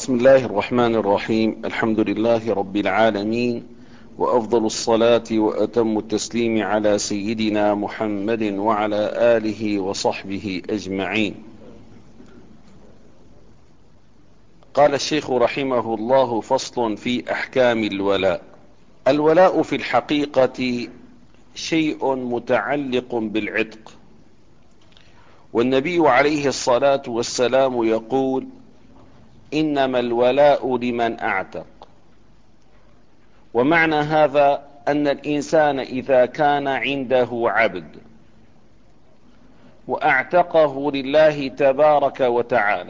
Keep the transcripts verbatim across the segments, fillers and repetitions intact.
بسم الله الرحمن الرحيم. الحمد لله رب العالمين، وأفضل الصلاة وأتم التسليم على سيدنا محمد وعلى آله وصحبه أجمعين. قال الشيخ رحمه الله: فصل في أحكام الولاء. الولاء في الحقيقة شيء متعلق بالعتق، والنبي عليه الصلاة والسلام يقول: إنما الولاء لمن أعتق. ومعنى هذا أن الإنسان إذا كان عنده عبد وأعتقه لله تبارك وتعالى،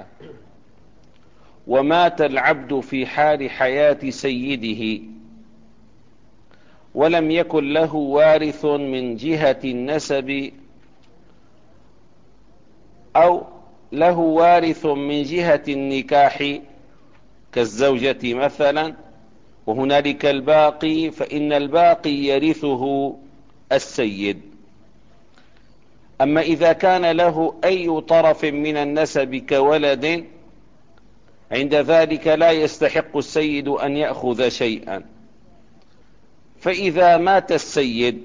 ومات العبد في حال حياة سيده، ولم يكن له وارث من جهة النسب أو له وارث من جهة النكاح كالزوجة مثلا، وهنالك الباقي، فإن الباقي يرثه السيد. أما إذا كان له أي طرف من النسب كولد، عند ذلك لا يستحق السيد أن يأخذ شيئا. فإذا مات السيد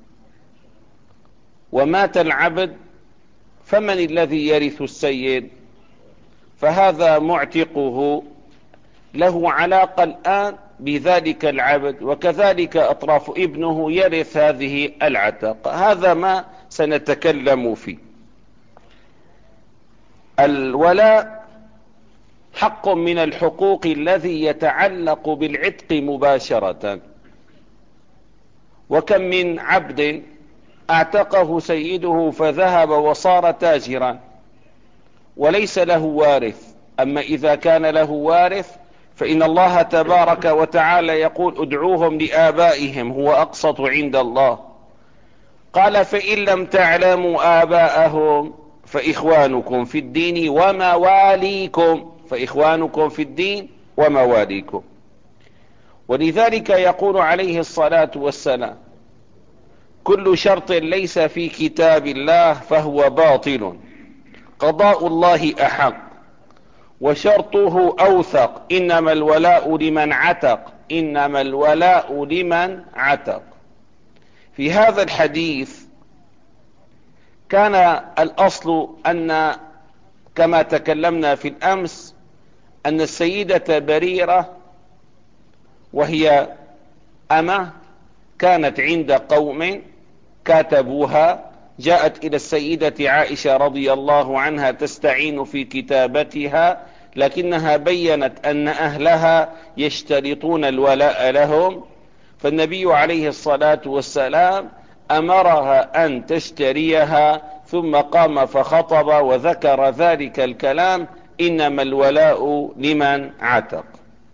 ومات العبد، فمن الذي يرث السيد؟ فهذا معتقه له علاقة الآن بذلك العبد، وكذلك أطراف ابنه يرث هذه العتق. هذا ما سنتكلم فيه. الولاء حق من الحقوق الذي يتعلق بالعتق مباشرة. وكم من عبد اعتقه سيده فذهب وصار تاجرا وليس له وارث. أما إذا كان له وارث فإن الله تبارك وتعالى يقول: ادعوهم لآبائهم هو أقسط عند الله. قال: فإن لم تعلموا آباءهم فإخوانكم في الدين ومواليكم. فإخوانكم في الدين ومواليكم. ولذلك يقول عليه الصلاة والسلام: كل شرط ليس في كتاب الله فهو باطل، قضاء الله أحق وشرطه أوثق، إنما الولاء لمن عتق. إنما الولاء لمن عتق. في هذا الحديث كان الأصل أن، كما تكلمنا في الأمس، أن السيدة بريرة وهي أمة كانت عند قوم كاتبوها، جاءت إلى السيدة عائشة رضي الله عنها تستعين في كتابتها، لكنها بيّنت أن أهلها يشترطون الولاء لهم. فالنبي عليه الصلاة والسلام أمرها أن تشتريها، ثم قام فخطب وذكر ذلك الكلام: إنما الولاء لمن عتق.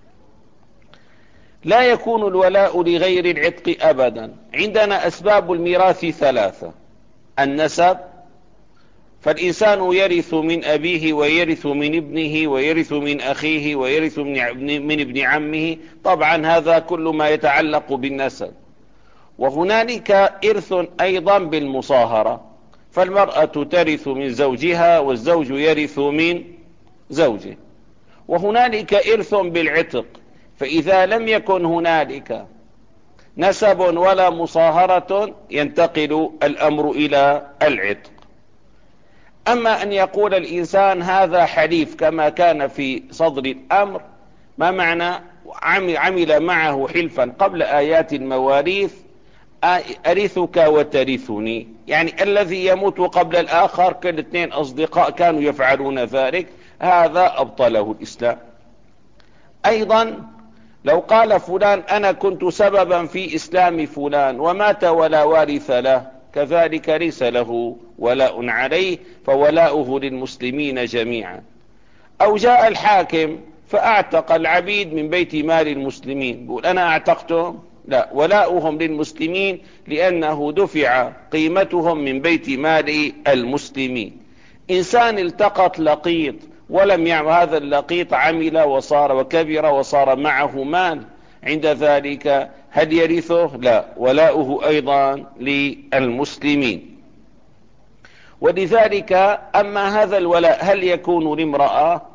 لا يكون الولاء لغير العتق أبدا. عندنا أسباب الميراث ثلاثة: النسب، فالإنسان يرث من أبيه ويرث من ابنه ويرث من أخيه ويرث من ابن عمه، طبعا هذا كل ما يتعلق بالنسب. وهنالك إرث أيضا بالمصاهرة، فالمرأة ترث من زوجها والزوج يرث من زوجه. وهنالك إرث بالعتق، فإذا لم يكن هنالك نسب ولا مصاهرة ينتقل الأمر إلى العتق. أما أن يقول الإنسان هذا حليف كما كان في صدر الأمر، ما معنى عمل معه حلفا قبل آيات المواريث: أرثك وترثني، يعني الذي يموت قبل الآخر، كالاثنين أصدقاء كانوا يفعلون ذلك، هذا أبطله الإسلام. أيضا لو قال فلان: أنا كنت سببا في إسلام فلان ومات ولا وارث له، كذلك ليس له ولاء عليه، فولاؤه للمسلمين جميعا. أو جاء الحاكم فأعتق العبيد من بيت مال المسلمين، يقول: أنا أعتقتهم، لا، ولاؤهم للمسلمين لأنه دفع قيمتهم من بيت مال المسلمين. إنسان التقط لقيط ولم يعمل، هذا اللقيط عمل وصار وكبر وصار معه مال، عند ذلك هل يرثه؟ لا، ولاؤه أيضا للمسلمين. ولذلك أما هذا الولاء هل يكون لامرأة؟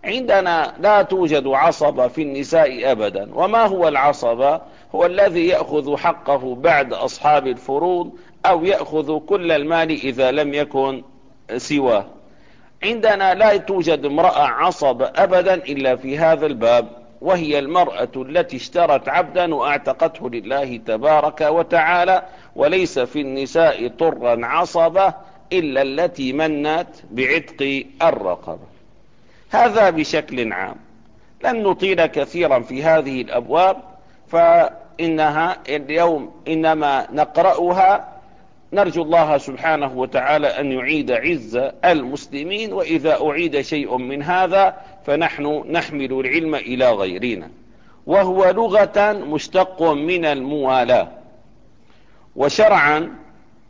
عندنا لا توجد عصبة في النساء أبدا. وما هو العصبة؟ هو الذي يأخذ حقه بعد أصحاب الفروض أو يأخذ كل المال إذا لم يكن سواه. عندنا لا توجد امرأة عصبة أبدا إلا في هذا الباب، وهي المرأة التي اشترت عبدا وأعتقته لله تبارك وتعالى. وليس في النساء طرا عصبة إلا التي منت بعتق الرقبة. هذا بشكل عام. لن نطيل كثيرا في هذه الأبواب، فإنها اليوم إنما نقرأها. نرجو الله سبحانه وتعالى أن يعيد عز المسلمين، وإذا أعيد شيء من هذا فنحن نحمل العلم إلى غيرنا. وهو لغة مشتق من الموالاة، وشرعا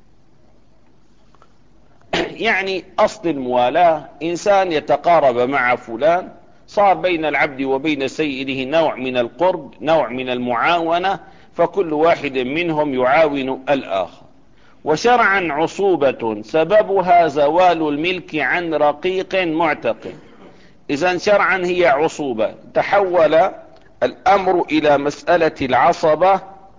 يعني أصل الموالاة إنسان يتقارب مع فلان، صار بين العبد وبين سيده نوع من القرب، نوع من المعاونة، فكل واحد منهم يعاون الآخر. وشرعا عصوبة سببها زوال الملك عن رقيق معتق. إذن شرعا هي عصوبة، تحول الأمر إلى مسألة العصبة.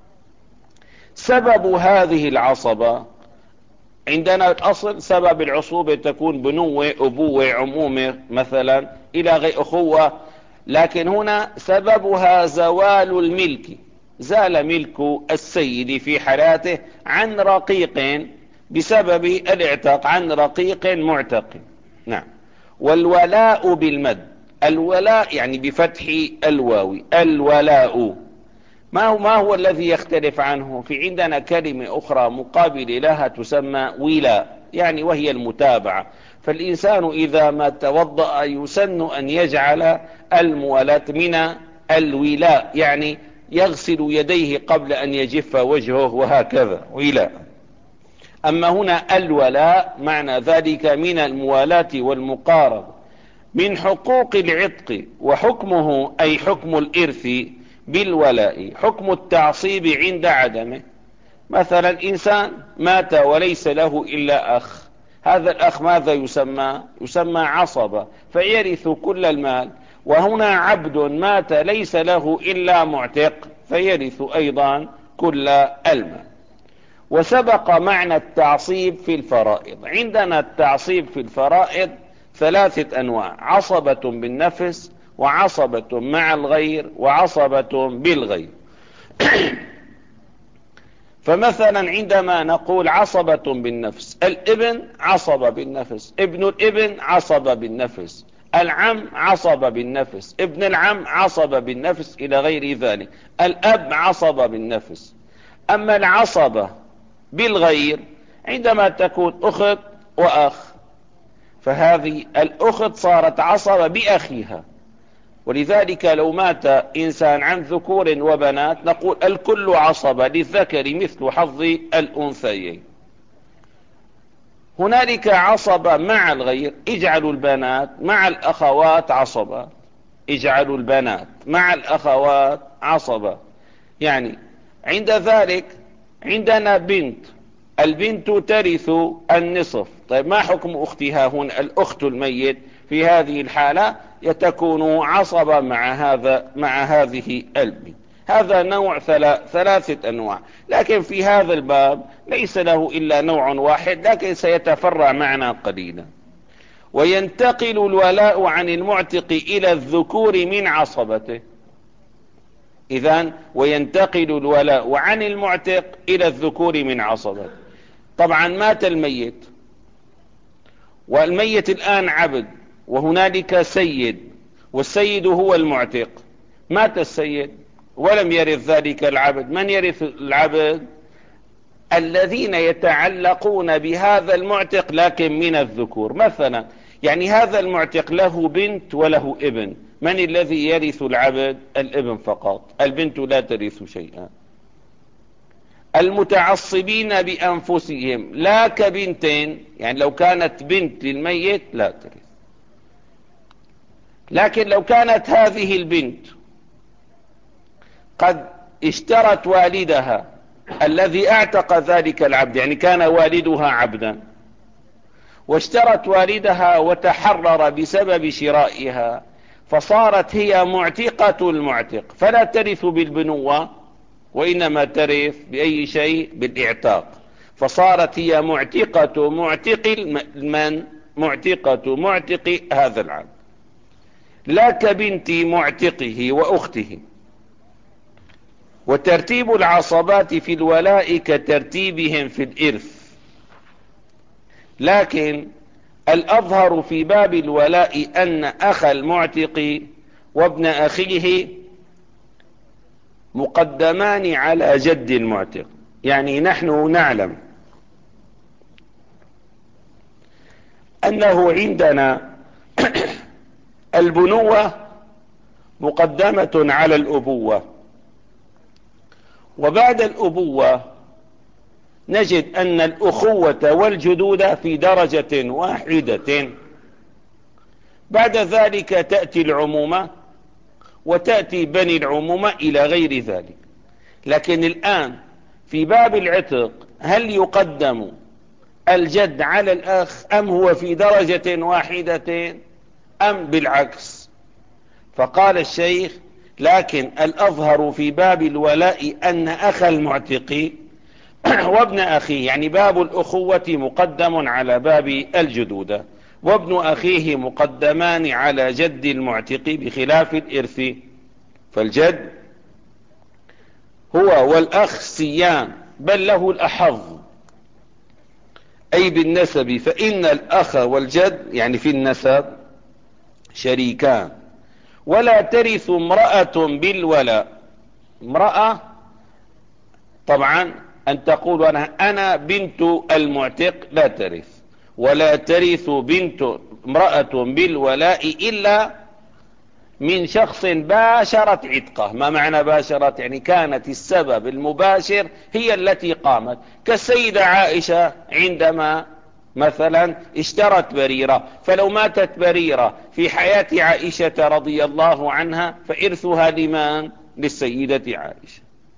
سبب هذه العصبة عندنا الأصل سبب العصوبة تكون بنوة، أبوة، عمومة مثلا إلى غير أخوة، لكن هنا سببها زوال الملك، زال ملك السيد في حياته عن رقيق بسبب الاعتاق عن رقيق معتق. نعم. والولاء بالمد، الولاء يعني بفتح الواو، الولاء ما هو, ما هو الذي يختلف عنه؟ في عندنا كلمة أخرى مقابل لها تسمى ولاء، يعني وهي المتابعة. فالإنسان إذا ما توضأ يسن أن يجعل الموالاة من الولاء، يعني يغسل يديه قبل أن يجف وجهه وهكذا ولاء. أما هنا الولاء معنى ذلك من الموالاة والمقاربة. من حقوق العتق وحكمه أي حكم الإرث بالولاء حكم التعصيب عند عدمه. مثلا إنسان مات وليس له إلا أخ، هذا الأخ ماذا يسمى؟ يسمى عصبة، فيرث كل المال. وهنا عبد مات ليس له إلا معتق، فيرث أيضا كل المال. وسبق معنى التعصيب في الفرائض. عندنا التعصيب في الفرائض ثلاثة أنواع: عصبة بالنفس، وعصبة مع الغير، وعصبة بالغير. فمثلا عندما نقول عصبة بالنفس، الابن عصبة بالنفس، ابن الابن عصبة بالنفس، العم عصبة بالنفس، ابن العم عصبة بالنفس إلى غير ذلك، الأب عصبة بالنفس. أما العصبة بالغير عندما تكون أخت وأخ، فهذه الأخت صارت عصبة بأخيها. ولذلك لو مات إنسان عن ذكور وبنات نقول الكل عصبة، للذكر مثل حظ الأنثيين. هنالك عصبة مع الغير، اجعلوا البنات مع الأخوات عصبة، اجعلوا البنات مع الأخوات عصبة. يعني عند ذلك عندنا بنت، البنت ترث النصف. طيب ما حكم أختها هنا؟ الأخت الميت في هذه الحالة يتكون عصبة مع هذا مع هذه البنت. هذا نوع ثلاثة أنواع، لكن في هذا الباب ليس له إلا نوع واحد، لكن سيتفرع معنا قليلا. وينتقل الولاء عن المعتق إلى الذكور من عصبته. إذن وينتقل الولاء عن المعتق إلى الذكور من عصبته. طبعا مات الميت، والميت الآن عبد، وهنالك سيد، والسيد هو المعتق. مات السيد ولم يرث ذلك العبد، من يرث العبد؟ الذين يتعلقون بهذا المعتق لكن من الذكور. مثلا يعني هذا المعتق له بنت وله ابن، من الذي يرث العبد؟ الابن فقط، البنت لا ترث شيئا. المتعصبين بأنفسهم لا كبنتين، يعني لو كانت بنت للميت لا ترث، لكن لو كانت هذه البنت قد اشترت والدها الذي اعتق ذلك العبد، يعني كان والدها عبدا، واشترت والدها وتحرر بسبب شرائها، فصارت هي معتقة المعتق، فلا ترث بالبنوة وإنما ترث بأي شيء؟ بالإعتاق. فصارت هي معتقة معتق من معتقة معتق هذا العبد، لا كبنت معتقه وأخته. وترتيب العصبات في الولاء كترتيبهم في الإرث، لكن الأظهر في باب الولاء أن أخ المعتق وابن أخيه مقدمان على جد المعتق. يعني نحن نعلم أنه عندنا البنوة مقدمة على الأبوة، وبعد الأبوة نجد أن الأخوة والجدود في درجة واحدة. بعد ذلك تأتي العمومة وتأتي بني العمومة إلى غير ذلك. لكن الآن في باب العتق هل يقدم الجد على الأخ أم هو في درجة واحدة أم بالعكس؟ فقال الشيخ: لكن الأظهر في باب الولاء أن أخ المعتق وابن أخيه، يعني باب الأخوة مقدم على باب الجدودة، وابن أخيه مقدمان على جد المعتق بخلاف الإرث. فالجد هو والأخ سيان، بل له الأحظ أي بالنسب، فإن الأخ والجد يعني في النسب شريكان. ولا ترث امرأة بالولاء. امرأة طبعا أن تقول أنا, أنا بنت المعتق لا ترث. ولا ترث بنت امرأة بالولاء إلا من شخص باشرت عتقه. ما معنى باشرت؟ يعني كانت السبب المباشر هي التي قامت، كالسيدة عائشة عندما مثلا اشترت بريرة، فلو ماتت بريرة في حياة عائشة رضي الله عنها فإرثها لمن؟ للسيدة عائشة.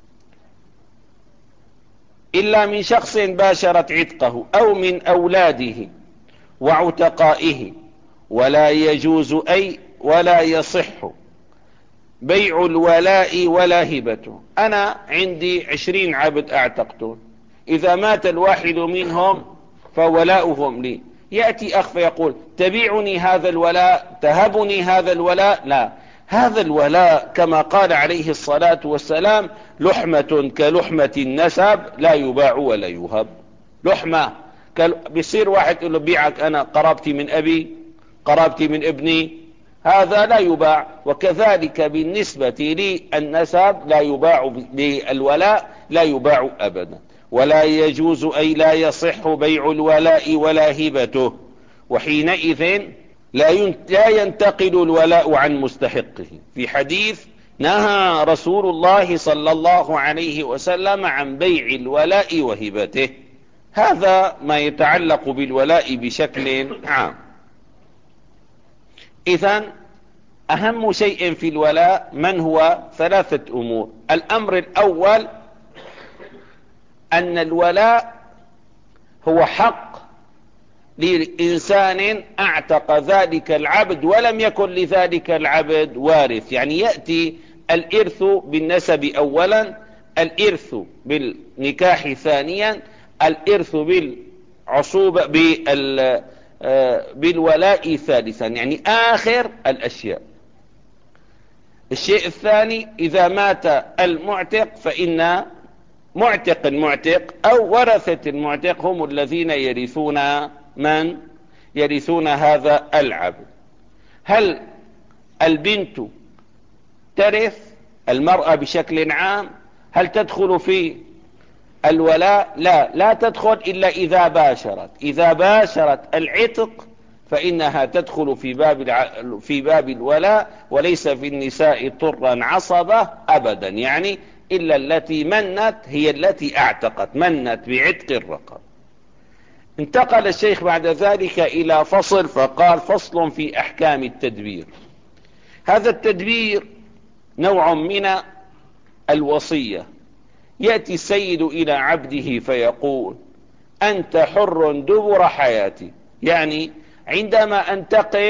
إلا من شخص باشرت عتقه أو من أولاده وعتقائه. ولا يجوز أي ولا يصح بيع الولاء ولا هبته. أنا عندي عشرين عبد أعتقتهم، إذا مات الواحد منهم فولاؤهم لي. يأتي أخ فيقول: تبيعني هذا الولاء، تهبني هذا الولاء. لا، هذا الولاء كما قال عليه الصلاة والسلام: لحمة كلحمة النسب لا يباع ولا يهب. لحمة بيصير واحد يقول له: بيعك أنا قرابتي من أبي، قرابتي من ابني، هذا لا يباع. وكذلك بالنسبة لي النسب لا يباع، للولاء لا يباع أبدا. ولا يجوز أي لا يصح بيع الولاء ولا هبته، وحينئذ لا ينتقل الولاء عن مستحقه. في حديث نهى رسول الله صلى الله عليه وسلم عن بيع الولاء وهبته. هذا ما يتعلق بالولاء بشكل عام. إذن أهم شيء في الولاء من هو؟ ثلاثة أمور. الأمر الأول أن الولاء هو حق لإنسان أعتق ذلك العبد ولم يكن لذلك العبد وارث. يعني يأتي الإرث بالنسب أولا، الإرث بالنكاح ثانيا، الإرث بالعصوبة بال بالولاء ثالثا، يعني آخر الأشياء. الشيء الثاني: إذا مات المعتق فإن معتق المعتق أو ورثة المعتق هم الذين يرثون من؟ يرثون هذا العبد. هل البنت ترث؟ المرأة بشكل عام هل تدخل في الولاء؟ لا، لا تدخل إلا إذا باشرت. إذا باشرت العتق فإنها تدخل في باب الع... في باب الولاء، وليس في النساء طرا عصبة أبدا، يعني إلا التي منت هي التي اعتقت، منت بعتق الرقب. انتقل الشيخ بعد ذلك إلى فصل، فقال: فصل في أحكام التدبير. هذا التدبير نوع من الوصية. يأتي السيد إلى عبده فيقول: أنت حر دبر حياتي، يعني عندما أنتقل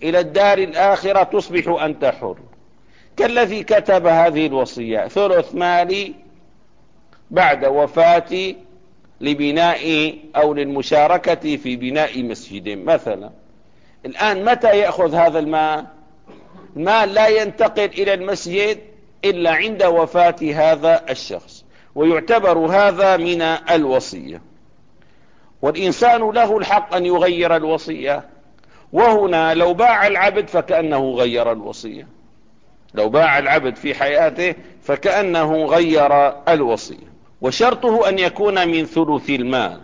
إلى الدار الآخرة تصبح أنت حر، كالذي كتب هذه الوصية: ثلث مالي بعد وفاتي لبناء أو للمشاركة في بناء مسجد مثلا. الآن متى يأخذ هذا المال؟ المال لا ينتقل إلى المسجد إلا عند وفاة هذا الشخص، ويعتبر هذا من الوصية. والإنسان له الحق أن يغير الوصية، وهنا لو باع العبد فكأنه غير الوصية، لو باع العبد في حياته فكأنه غير الوصية. وشرطه أن يكون من ثلث المال.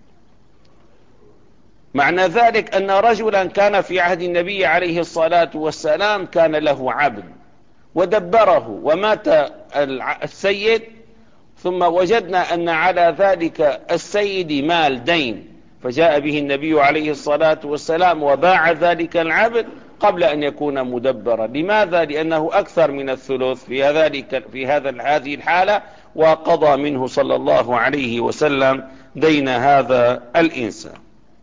معنى ذلك أن رجلا كان في عهد النبي عليه الصلاة والسلام كان له عبد ودبره، ومات السيد، ثم وجدنا أن على ذلك السيد مال دين، فجاء به النبي عليه الصلاة والسلام وباع ذلك العبد قبل أن يكون مدبرا. لماذا؟ لأنه أكثر من الثلث في ذلك في هذا هذه الحالة، وقضى منه صلى الله عليه وسلم دين هذا الإنسان.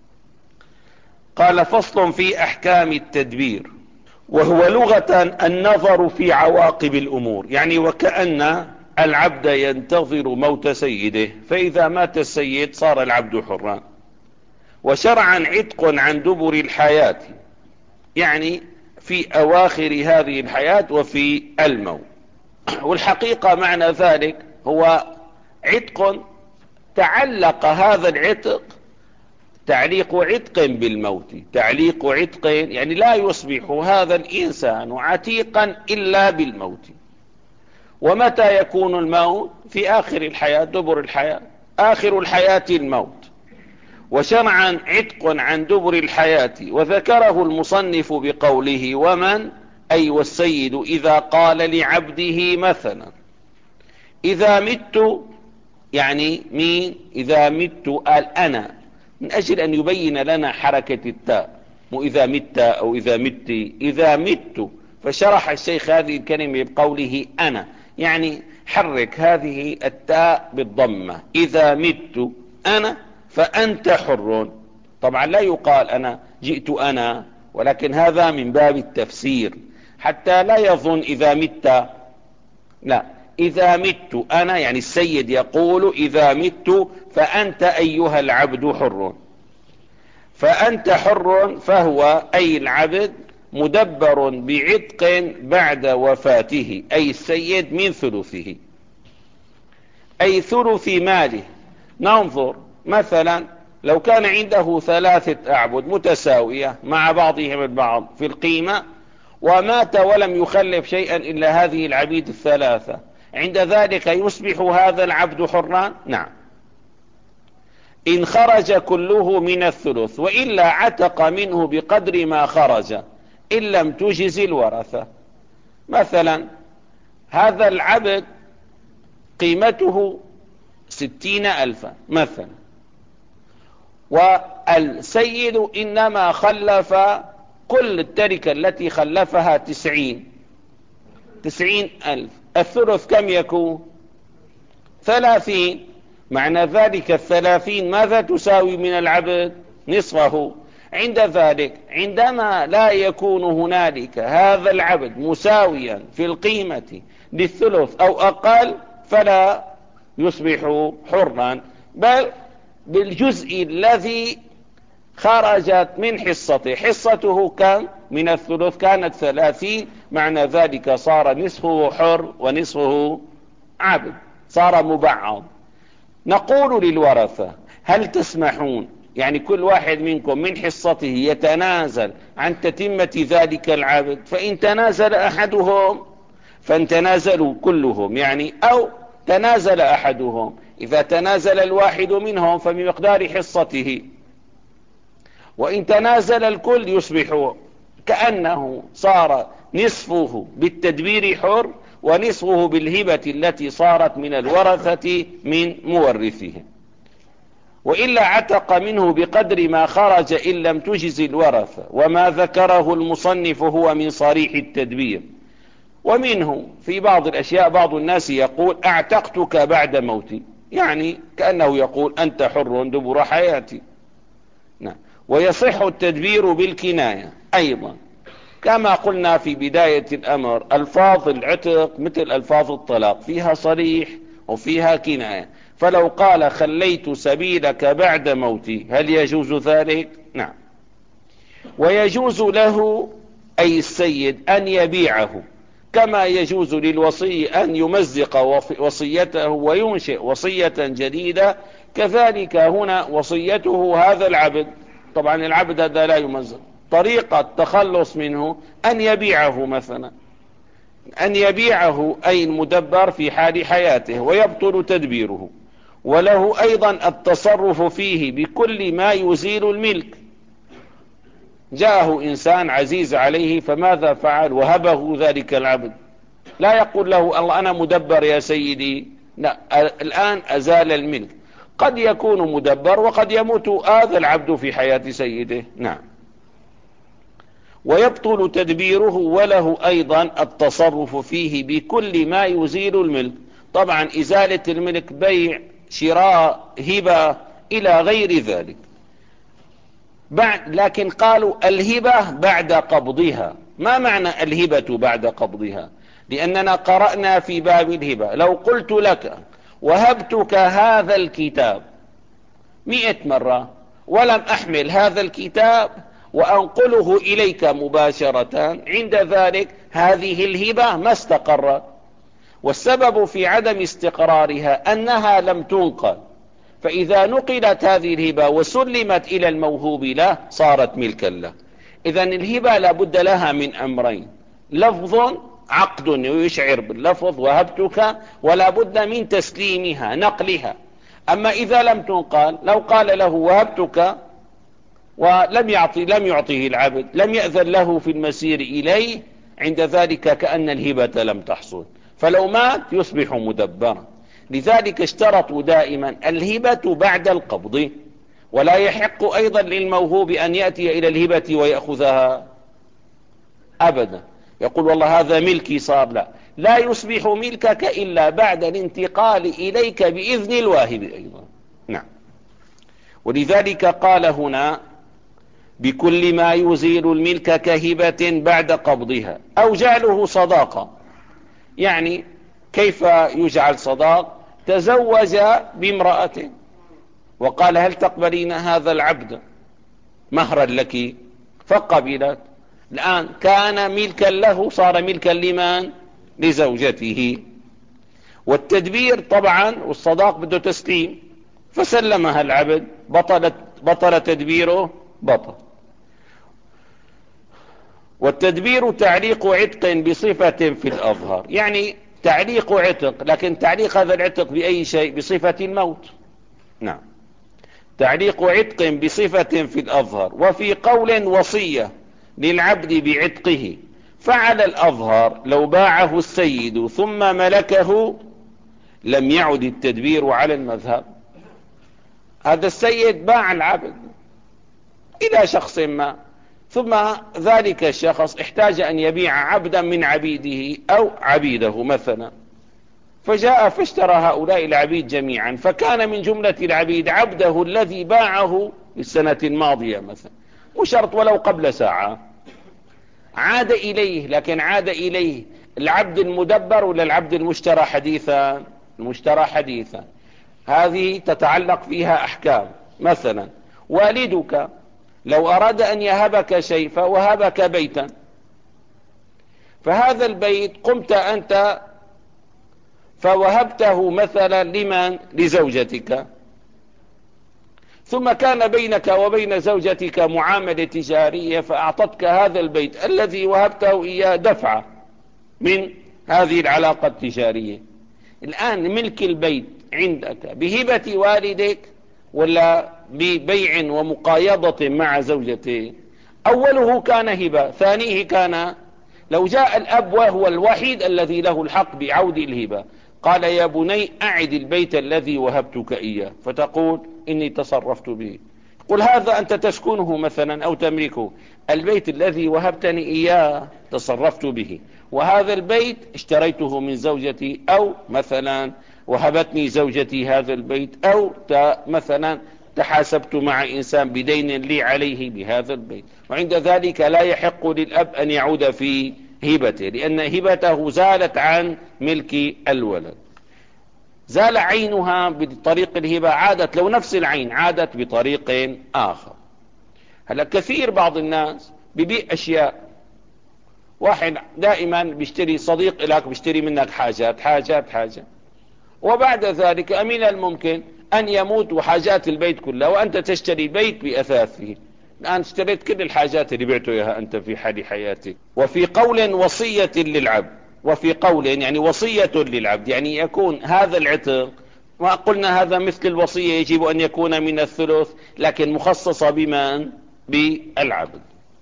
قال: فصل في أحكام التدبير. وهو لغة النظر في عواقب الأمور، يعني وكأن العبد ينتظر موت سيده، فإذا مات السيد صار العبد حرا. وشرعا عتق عن دبر الحياة، يعني في أواخر هذه الحياة وفي الموت. والحقيقة معنى ذلك هو عتق تعلق هذا العتق تعليق عتق بالموت، تعليق عتق يعني لا يصبح هذا الإنسان عتيقا إلا بالموت. ومتى يكون الموت؟ في آخر الحياة، دبر الحياة، آخر الحياة الموت. وشرعا عتق عن دبر الحياة، وذكره المصنف بقوله: ومن أي والسيد إذا قال لعبده مثلا: إذا مت، يعني مين؟ إذا مت قال أنا، من أجل أن يبين لنا حركة التاء، مو إذا مت أو إذا مت، إذا مت. فشرح الشيخ هذه الكلمة بقوله أنا، يعني حرك هذه التاء بالضمة: إذا مت أنا فأنت حر. طبعا لا يقال أنا جئت أنا، ولكن هذا من باب التفسير حتى لا يظن إذا مت، لا، إذا مت أنا يعني السيد يقول: إذا مت فأنت أيها العبد حر. فأنت حر، فهو أي العبد مدبر بعتق بعد وفاته، أي السيد من ثلثه، أي ثلث ماله. ننظر مثلا لو كان عنده ثلاثة أعبد متساوية مع بعضهم البعض في القيمة، ومات ولم يخلف شيئا إلا هذه العبيد الثلاثة، عند ذلك يصبح هذا العبد حرا؟ نعم، إن خرج كله من الثلث، وإلا عتق منه بقدر ما خرج إن لم تجز الورثة. مثلا هذا العبد قيمته ستين ألفا مثلا، والسيد إنما خلف كل التركة التي خلفها تسعين تسعين ألف، الثلث كم يكون؟ ثلاثين. معنى ذلك الثلاثين ماذا تساوي من العبد؟ نصفه. عند ذلك عندما لا يكون هنالك هذا العبد مساويا في القيمة للثلث أو أقل، فلا يصبح حرا، بل بالجزء الذي خرجت من حصته. حصته كم من الثلث؟ كانت ثلاثين، معنى ذلك صار نصفه حر ونصفه عبد، صار مبعض. نقول للورثة: هل تسمحون، يعني كل واحد منكم من حصته يتنازل عن تتمة ذلك العبد؟ فإن تنازل أحدهم فانتنازلوا كلهم، يعني أو تنازل أحدهم. إذا تنازل الواحد منهم فبمقدار حصته، وإن تنازل الكل يصبح كأنه صار نصفه بالتدبير حر، ونصفه بالهبة التي صارت من الورثة من مورثه. وإلا عتق منه بقدر ما خرج إن لم تجز الورثة. وما ذكره المصنف هو من صريح التدبير. ومنه في بعض الأشياء بعض الناس يقول: اعتقتك بعد موتي، يعني كأنه يقول أنت حر دبر حياتي. نعم. ويصح التدبير بالكناية أيضا، كما قلنا في بداية الأمر، ألفاظ العتق مثل ألفاظ الطلاق، فيها صريح وفيها كناية. فلو قال خليت سبيلك بعد موتي، هل يجوز ذلك؟ نعم. ويجوز له أي السيد أن يبيعه، كما يجوز للوصي أن يمزق وصيته وينشئ وصية جديدة. كذلك هنا وصيته هذا العبد، طبعا العبد هذا لا يمزق، طريقة التخلص منه أن يبيعه مثلا، أن يبيعه أي المدبر في حال حياته ويبطل تدبيره. وله أيضا التصرف فيه بكل ما يزيل الملك. جاءه إنسان عزيز عليه فماذا فعل؟ وهبه ذلك العبد، لا يقول له الله أنا مدبر يا سيدي، لا، الآن أزال الملك. قد يكون مدبر وقد يموت هذا العبد في حياة سيده. نعم. ويبطل تدبيره، وله أيضا التصرف فيه بكل ما يزيل الملك. طبعا إزالة الملك بيع، شراء، هبة، إلى غير ذلك. بعد لكن قالوا الهبة بعد قبضها. ما معنى الهبة بعد قبضها؟ لأننا قرأنا في باب الهبة لو قلت لك وهبتك هذا الكتاب مئة مرة ولم أحمل هذا الكتاب وأنقله إليك مباشرة، عند ذلك هذه الهبة ما استقرت، والسبب في عدم استقرارها أنها لم تنقل. فإذا نقلت هذه الهبة وسلمت إلى الموهوب له صارت ملكا له. إذن الهبة لابد لها من أمرين: لفظ، عقد يشعر باللفظ وهبتك، ولا بد من تسليمها، نقلها. أما إذا لم تنقل، لو قال له وهبتك ولم يعطي لم يعطيه العبد، لم يأذن له في المسير إليه، عند ذلك كأن الهبة لم تحصل، فلو مات يصبح مدبرا. لذلك اشترطوا دائما الهبة بعد القبض، ولا يحق أيضا للموهوب أن يأتي إلى الهبة ويأخذها أبدا، يقول والله هذا ملكي صار، لا لا يصبح ملكك إلا بعد الانتقال إليك بإذن الواهب أيضا. نعم. ولذلك قال هنا بكل ما يزيل الملك كهبة بعد قبضها، أو جعله صداقة. يعني كيف يجعل صداق؟ تزوج بامرأة وقال هل تقبلين هذا العبد مهرا لك؟ فقبلت. الآن كان ملكا له، صار ملكا لمن؟ لزوجته. والتدبير طبعا والصداق بده تسليم، فسلمها العبد، بطلت بطل تدبيره، بطل. والتدبير تعليق عتق بصفة في الأظهر، يعني تعليق عتق، لكن تعليق هذا العتق بأي شيء؟ بصفة الموت. نعم. تعليق عتق بصفة في الأظهر. وفي قول وصية للعبد بعتقه، فعل الأظهر لو باعه السيد ثم ملكه لم يعد التدبير على المذهب. هذا السيد باع العبد إلى شخص ما، ثم ذلك الشخص احتاج أن يبيع عبدا من عبيده أو عبيده مثلا، فجاء فاشترى هؤلاء العبيد جميعا، فكان من جملة العبيد عبده الذي باعه السنة الماضية مثلا، وشرط ولو قبل ساعة. عاد إليه، لكن عاد إليه العبد المدبر ولا العبد المشترى حديثا؟ المشترى حديثا. هذه تتعلق فيها أحكام. مثلا والدك لو أراد أن يهبك شيء فوهبك بيتا، فهذا البيت قمت أنت فوهبته مثلا لمن؟ لزوجتك، ثم كان بينك وبين زوجتك معاملة تجارية، فأعطتك هذا البيت الذي وهبته إياه دفعة من هذه العلاقة التجارية. الآن ملك البيت عندك بهبة والدك ولا ببيع ومقايضة مع زوجته؟ أوله كان هبة، ثانيه كان، لو جاء الأب وهو الوحيد الذي له الحق بعود الهبة قال يا بني أعد البيت الذي وهبتك إياه، فتقول إني تصرفت به، قل هذا أنت تسكنه مثلا أو تملكه، البيت الذي وهبتني إياه تصرفت به، وهذا البيت اشتريته من زوجتي، أو مثلا وهبتني زوجتي هذا البيت، أو مثلا تحاسبت مع إنسان بدين لي عليه بهذا البيت، وعند ذلك لا يحق للأب أن يعود في هبته، لأن هبته زالت عن ملك الولد، زال عينها بطريق الهبة، عادت لو نفس العين عادت بطريق آخر. هلا كثير بعض الناس ببيع أشياء، واحد دائما بيشتري، صديق لك بيشتري منك حاجات حاجات حاجات، وبعد ذلك من الممكن أن يموت وحاجات البيت كلها وأنت تشتري بيت بأثاثه. الآن اشتريت كل الحاجات اللي بعته إياها أنت في حال حياتك. وفي قول وصية للعبد، وفي قول يعني وصية للعبد، يعني يكون هذا العتق، ما قلنا هذا مثل الوصية يجب أن يكون من الثلث، لكن مخصصة بمن؟ بالعبد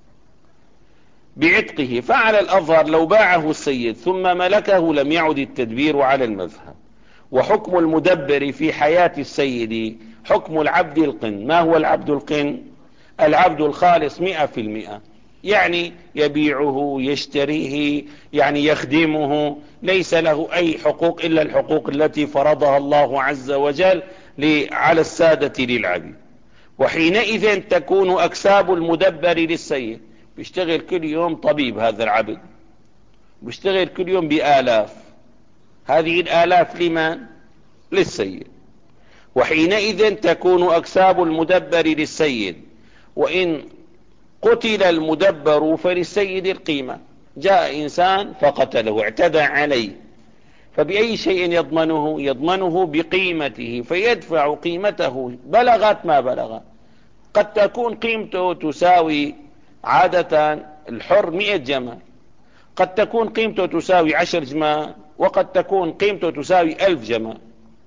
بعتقه. فعلى الأظهر لو باعه السيد ثم ملكه لم يعد التدبير على المذهب. وحكم المدبر في حياة السيد حكم العبد القن. ما هو العبد القن؟ العبد الخالص مئة في المئة، يعني يبيعه يشتريه يعني يخدمه، ليس له أي حقوق إلا الحقوق التي فرضها الله عز وجل على السادة للعبيد. وحينئذ تكون أكساب المدبر للسيد، بيشتغل كل يوم طبيب هذا العبد، بيشتغل كل يوم بآلاف، هذه الآلاف لمن؟ للسيد. وحينئذ تكون أكساب المدبر للسيد، وإن قتل المدبر فللسيد القيمة. جاء إنسان فقتله اعتدى عليه، فبأي شيء يضمنه؟ يضمنه بقيمته، فيدفع قيمته بلغت ما بلغت. قد تكون قيمته تساوي عادة الحر مئة جمل، قد تكون قيمته تساوي عشر جمال، وقد تكون قيمته تساوي ألف جمال.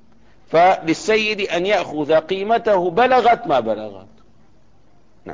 فللسيد أن يأخذ قيمته بلغت ما بلغت. نعم.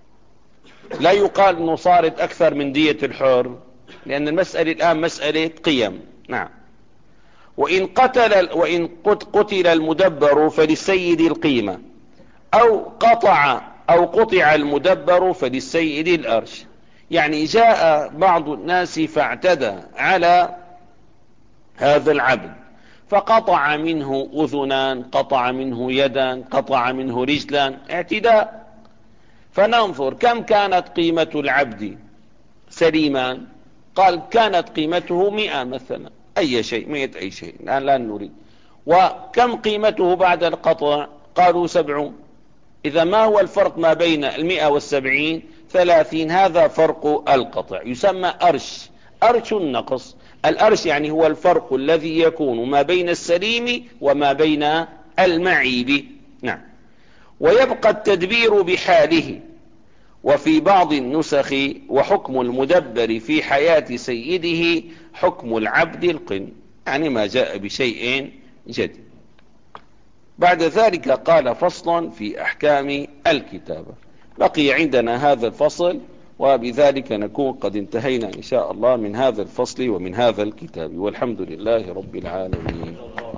لا يقال أنه صارت أكثر من دية الحر، لأن المسألة الآن مسألة قيم. نعم. وإن قتل وإن قتل المدبر فللسيد القيمة، أو قطع أو قطع المدبر فللسيد الأرش. يعني جاء بعض الناس فاعتدى على هذا العبد، فقطع منه أذنان، قطع منه يدا، قطع منه رجلا، اعتداء. فننظر كم كانت قيمة العبد سليما، قال كانت قيمته مئة مثلا، أي شيء، مئة أي شيء، الآن لا نريد. وكم قيمته بعد القطع؟ قالوا سبعون. إذا ما هو الفرق ما بين المئة والسبعين؟ ثلاثين. هذا فرق القطع، يسمى أرش. أرش النقص. الأرش يعني هو الفرق الذي يكون ما بين السليم وما بين المعيب. نعم. ويبقى التدبير بحاله. وفي بعض النسخ وحكم المدبر في حياة سيده حكم العبد القن، يعني ما جاء بشيء جديد. بعد ذلك قال فصل في أحكام الكتابة. بقي عندنا هذا الفصل، وبذلك نكون قد انتهينا إن شاء الله من هذا الفصل ومن هذا الكتاب، والحمد لله رب العالمين.